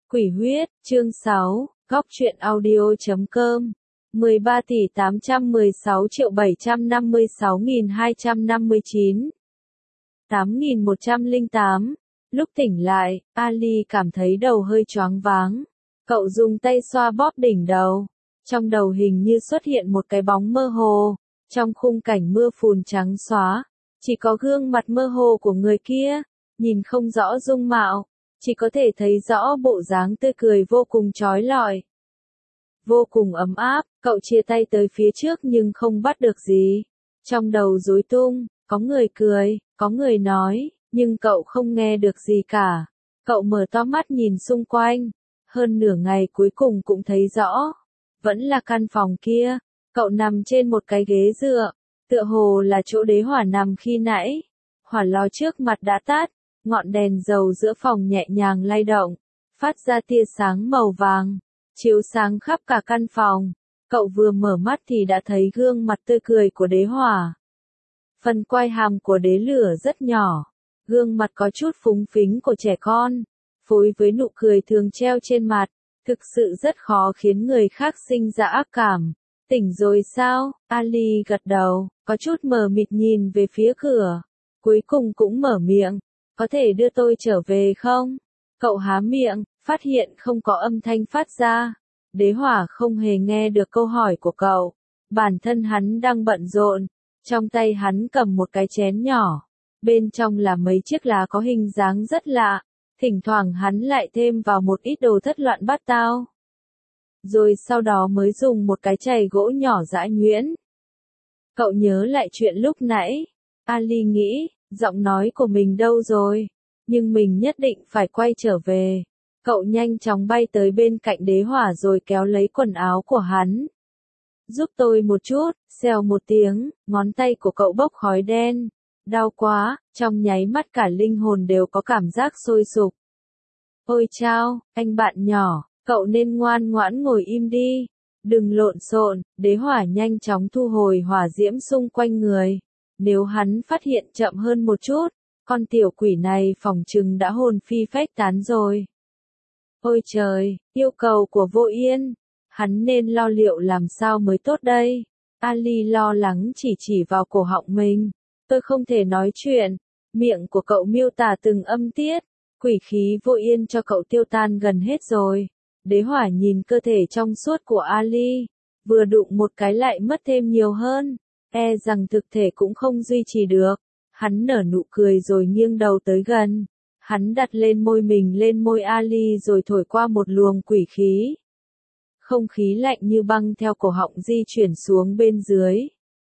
Quỷ huyết, chương 6, góc truyện audio.com 13.816.756.259 8.108. Lúc tỉnh lại, Ali cảm thấy đầu hơi choáng váng. Cậu dùng tay xoa bóp đỉnh đầu. Trong đầu hình như xuất hiện một cái bóng mơ hồ. Trong khung cảnh mưa phùn trắng xóa, chỉ có gương mặt mơ hồ của người kia, nhìn không rõ dung mạo, chỉ có thể thấy rõ bộ dáng tươi cười vô cùng chói lọi. Vô cùng ấm áp, cậu chia tay tới phía trước nhưng không bắt được gì. Trong đầu rối tung, có người cười, có người nói, nhưng cậu không nghe được gì cả. Cậu mở to mắt nhìn xung quanh, hơn nửa ngày cuối cùng cũng thấy rõ. Vẫn là căn phòng kia, cậu nằm trên một cái ghế dựa, tựa hồ là chỗ đế hỏa nằm khi nãy. Hỏa lò trước mặt đã tắt, ngọn đèn dầu giữa phòng nhẹ nhàng lay động, phát ra tia sáng màu vàng, chiếu sáng khắp cả căn phòng. Cậu vừa mở mắt thì đã thấy gương mặt tươi cười của đế hỏa. Phần quai hàm của đế lửa rất nhỏ, gương mặt có chút phúng phính của trẻ con, phối với nụ cười thường treo trên mặt, thực sự rất khó khiến người khác sinh ra ác cảm. Tỉnh rồi sao? Ali gật đầu, có chút mờ mịt nhìn về phía cửa, cuối cùng cũng mở miệng, có thể đưa tôi trở về không? Cậu há miệng, phát hiện không có âm thanh phát ra. Đế hỏa không hề nghe được câu hỏi của cậu, bản thân hắn đang bận rộn, trong tay hắn cầm một cái chén nhỏ, bên trong là mấy chiếc lá có hình dáng rất lạ, thỉnh thoảng hắn lại thêm vào một ít đồ thất loạn bát tao. Rồi sau đó mới dùng một cái chày gỗ nhỏ giã nhuyễn. Cậu nhớ lại chuyện lúc nãy, Ali nghĩ, giọng nói của mình đâu rồi, nhưng mình nhất định phải quay trở về. Cậu nhanh chóng bay tới bên cạnh đế hỏa rồi kéo lấy quần áo của hắn. Giúp tôi một chút, xèo một tiếng, ngón tay của cậu bốc khói đen. Đau quá, trong nháy mắt cả linh hồn đều có cảm giác sôi sục. Ôi chao, anh bạn nhỏ, cậu nên ngoan ngoãn ngồi im đi. Đừng lộn xộn, đế hỏa nhanh chóng thu hồi hỏa diễm xung quanh người. Nếu hắn phát hiện chậm hơn một chút, con tiểu quỷ này phỏng chừng đã hồn phi phách tán rồi. Ôi trời, yêu cầu của Vô Yên, hắn nên lo liệu làm sao mới tốt đây? Ali lo lắng chỉ vào cổ họng mình. Tôi không thể nói chuyện. Miệng của cậu miêu tả từng âm tiết. Quỷ khí Vô Yên cho cậu tiêu tan gần hết rồi. Đế hỏa nhìn cơ thể trong suốt của Ali, vừa đụng một cái lại mất thêm nhiều hơn. E rằng thực thể cũng không duy trì được. Hắn nở nụ cười rồi nghiêng đầu tới gần. Hắn đặt lên môi mình lên môi Ali rồi thổi qua một luồng quỷ khí. Không khí lạnh như băng theo cổ họng di chuyển xuống bên dưới.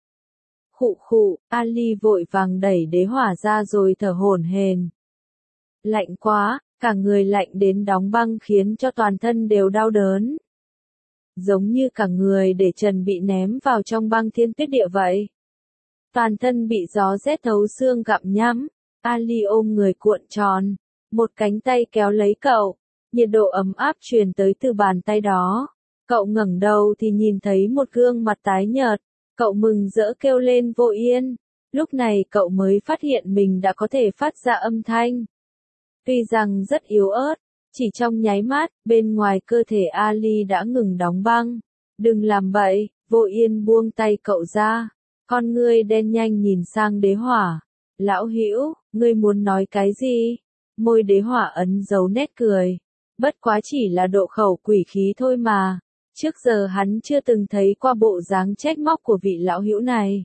Khụ khụ, Ali vội vàng đẩy đế hỏa ra rồi thở hổn hển. Lạnh quá, cả người lạnh đến đóng băng khiến cho toàn thân đều đau đớn. Giống như cả người để trần bị ném vào trong băng thiên tuyết địa vậy. Toàn thân bị gió rét thấu xương gặm nhấm. Ali ôm người cuộn tròn, một cánh tay kéo lấy cậu, nhiệt độ ấm áp truyền tới từ bàn tay đó. Cậu ngẩng đầu thì nhìn thấy một gương mặt tái nhợt, cậu mừng rỡ kêu lên Vô Yên. Lúc này cậu mới phát hiện mình đã có thể phát ra âm thanh. Tuy rằng rất yếu ớt, chỉ trong nháy mắt, bên ngoài cơ thể Ali đã ngừng đóng băng. Đừng làm bậy, Vô Yên buông tay cậu ra, con ngươi đen nhanh nhìn sang đế hỏa. Lão hữu, ngươi muốn nói cái gì? Môi đế hỏa ấn dấu nét cười. Bất quá chỉ là độ khẩu quỷ khí thôi mà. Trước giờ hắn chưa từng thấy qua bộ dáng trách móc của vị lão hữu này.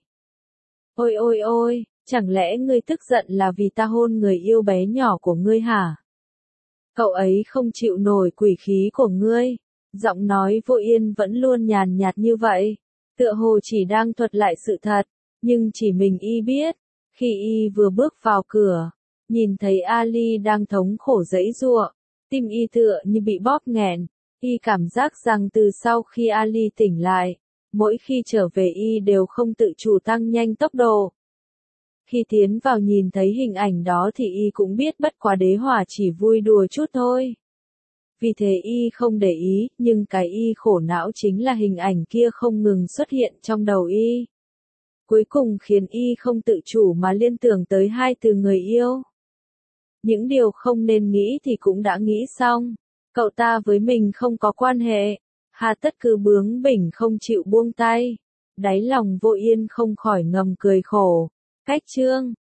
Ôi ôi ôi, chẳng lẽ ngươi tức giận là vì ta hôn người yêu bé nhỏ của ngươi hả? Cậu ấy không chịu nổi quỷ khí của ngươi. Giọng nói Vô Yên vẫn luôn nhàn nhạt như vậy. Tựa hồ chỉ đang thuật lại sự thật, nhưng chỉ mình y biết. Khi y vừa bước vào cửa, nhìn thấy Ali đang thống khổ giãy giụa, tim y tựa như bị bóp nghẹn, y cảm giác rằng từ sau khi Ali tỉnh lại, mỗi khi trở về y đều không tự chủ tăng nhanh tốc độ. Khi tiến vào nhìn thấy hình ảnh đó thì y cũng biết bất quá đế hỏa chỉ vui đùa chút thôi. Vì thế y không để ý, nhưng cái y khổ não chính là hình ảnh kia không ngừng xuất hiện trong đầu y. Cuối cùng khiến y không tự chủ mà liên tưởng tới hai từ người yêu. Những điều không nên nghĩ thì cũng đã nghĩ xong. Cậu ta với mình không có quan hệ. Hà Tất cứ bướng bỉnh không chịu buông tay. Đáy lòng Vô Yên không khỏi ngầm cười khổ. Cách Trương